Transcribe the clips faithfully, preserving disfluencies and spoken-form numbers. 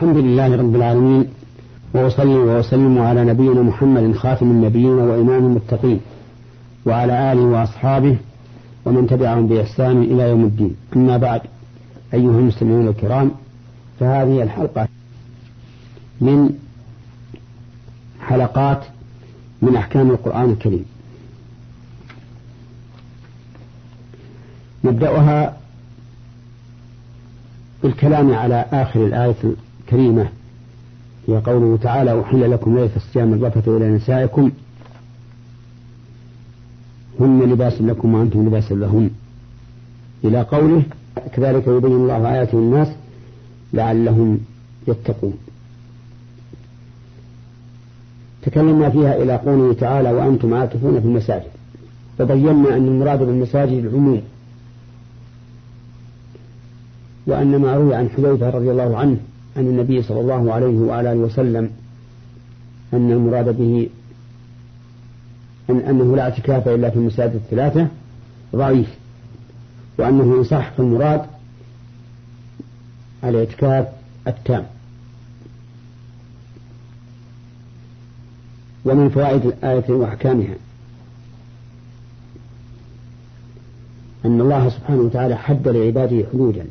الحمد لله رب العالمين، وأصلي وأسلم على نبينا محمد خاتم النبيين وإمام المتقين، وعلى آله وأصحابه ومن تبعهم بإحسان إلى يوم الدين. أما بعد، أيها المستمعون الكرام، فهذه الحلقة من حلقات من أحكام القرآن الكريم، نبدأها بالكلام على آخر الآية الكريمة، هي قوله تعالى: أحل لكم ليلة الصيام الرفث إلى نسائكم هن لباس لكم وأنتم لباس لهن، إلى قوله: كذلك يبين الله آياته للناس لعلهم يتقون. تكلمنا فيها إلى قوله تعالى: وأنتم عاكفون في المساجد، وبينا أن المراد بالمساجد العموم، وأن ما روي عن حذيفة رضي الله عنه أن النبي صلى الله عليه وعلى آله وسلم أن المراد به أن أنه لا اعتكاف إلا في المساجد الثلاثة ضعيف، وأنه يصح في المراد الاعتكاف التام. ومن فوائد الآية وأحكامها أن الله سبحانه وتعالى حد لعباده حدودا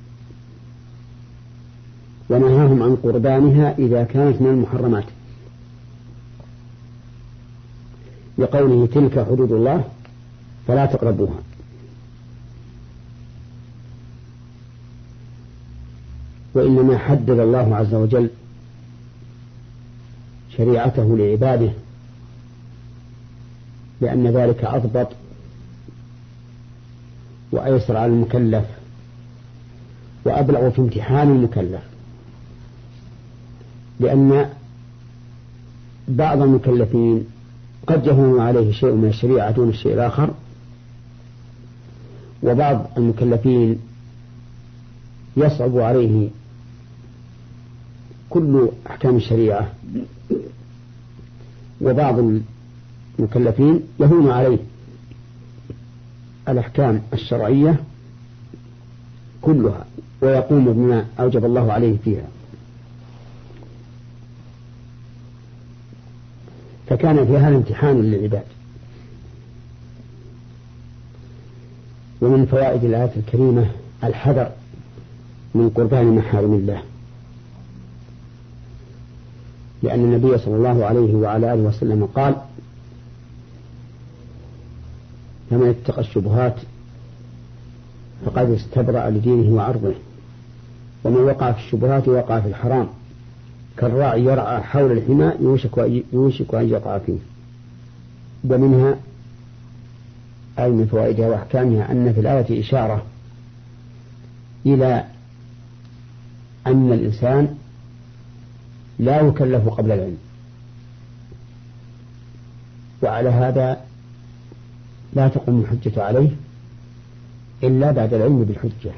ونهاهم عن قربانها إذا كانت من المحرمات، لقوله: تلك حدود الله فلا تقربوها. وإنما حدد الله عز وجل شريعته لعباده لأن ذلك أضبط وأيسر على المكلف وأبلغ في امتحان المكلف، لأن بعض المكلفين قد يهون عليه شيء من الشريعة دون الشيء الآخر، وبعض المكلفين يصعب عليه كل أحكام الشريعة، وبعض المكلفين يهون عليه الأحكام الشرعية كلها ويقوم بما أوجب الله عليه فيها. فكان في هذا امتحان للعباد. ومن فوائد الآية الكريمة الحذر من قربان محارم الله، لأن النبي صلى الله عليه وعلى آله وسلم قال: فمن اتقى الشبهات فقد استبرأ لدينه وعرضه، ومن وقع في الشبهات وقع في الحرام، كالراعي يرعى حول الحمى يوشك أن يقع فيه. ومنها أي من فوائدها وأحكامها أن في الآية إشارة إلى أن الإنسان لا يكلف قبل العلم، وعلى هذا لا تقوم الحجة عليه إلا بعد العلم بالحجة.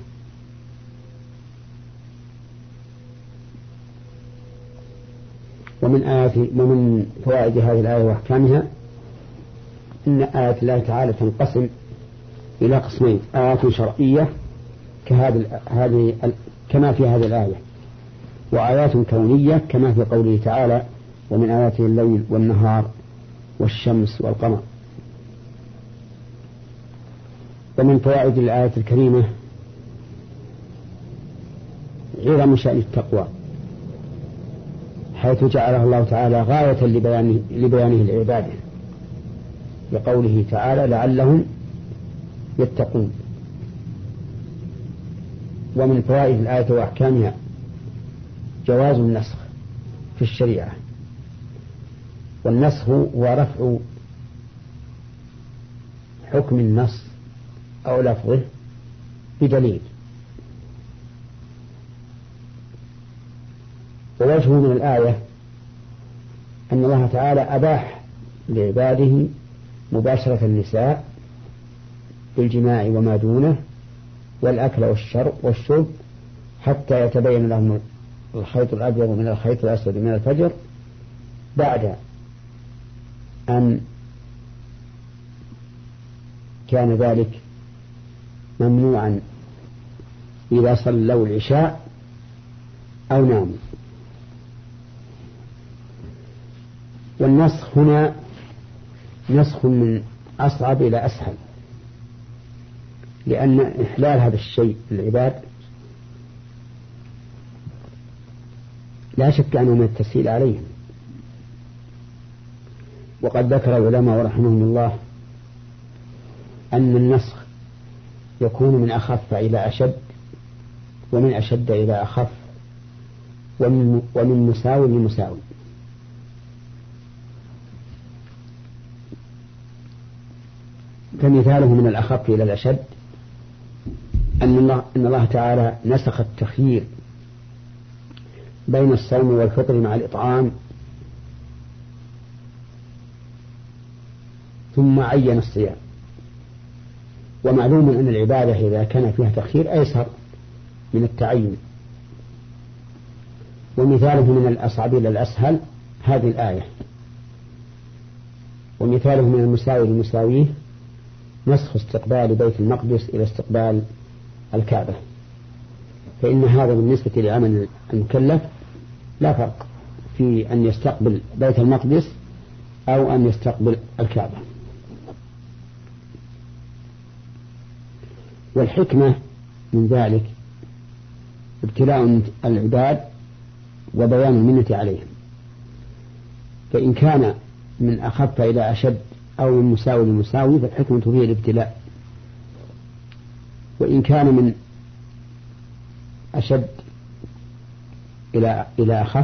ومن آيات ومن فوائد هذه الآية وأحكامها أن آيات الله تعالى تنقسم إلى قسمين: آيات شرعية كهذه هذه كما في هذه الآية، وآيات كونية كما في قوله تعالى: ومن آياته الليل والنهار والشمس والقمر. ومن فوائد الآية الكريمة عظم شأن التقوى، حيث جعله الله تعالى غاية لبيانه, لبيانه العبادة، لقوله تعالى: لعلهم يتقون. ومن فوائد الآية وأحكامها جواز النسخ في الشريعة، والنسخ هو رفع حكم النص أو لفظه بدليل. ووجهه من الآية أن الله تعالى أباح لعباده مباشرة النساء بالجماع وما دونه والأكل والشرب حتى يتبين لهم الخيط الأبيض من الخيط الأسود من الفجر، بعد أن كان ذلك ممنوعا إذا صلوا العشاء أو ناموا. والنسخ هنا نسخ من أصعب إلى أسهل، لأن إحلال هذا الشيء للعباد لا شك أنه من التسهيل عليهم. وقد ذكر العلماء رحمهم الله أن النسخ يكون من أخف إلى أشد، ومن أشد إلى أخف، ومن, ومن مساو لمساو. فمثاله من الأخف إلى الأشد أن الله, أن الله تعالى نسخ التخيير بين الصوم والفطر مع الإطعام، ثم عين الصيام. ومعلوم أن العبادة إذا كان فيها تخيير أيسر من التعين. ومثاله من الأصعب إلى الأسهل هذه الآية. ومثاله من المساوي للمساويه نسخ استقبال بيت المقدس إلى استقبال الكعبة، فإن هذا بالنسبة لعمل المكلف لا فرق في أن يستقبل بيت المقدس أو أن يستقبل الكعبة. والحكمة من ذلك ابتلاء العباد وبيان المنة عليهم، فإن كان من أخف إلى أشد أو من مساوي لمساوي فالحكمة فيه الابتلاء، وإن كان من أشد إلى إلى أخف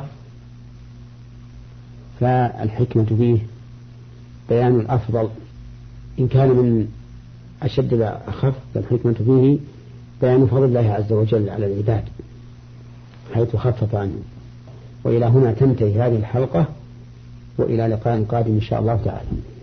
فالحكمة فيه بيان الأفضل. إن كان من أشد إلى أخف فالحكمة فيه بيان فضل الله عز وجل على العباد حيث خفف عنهم. وإلى هنا تنتهي هذه الحلقة، وإلى لقاء قادم إن شاء الله تعالى.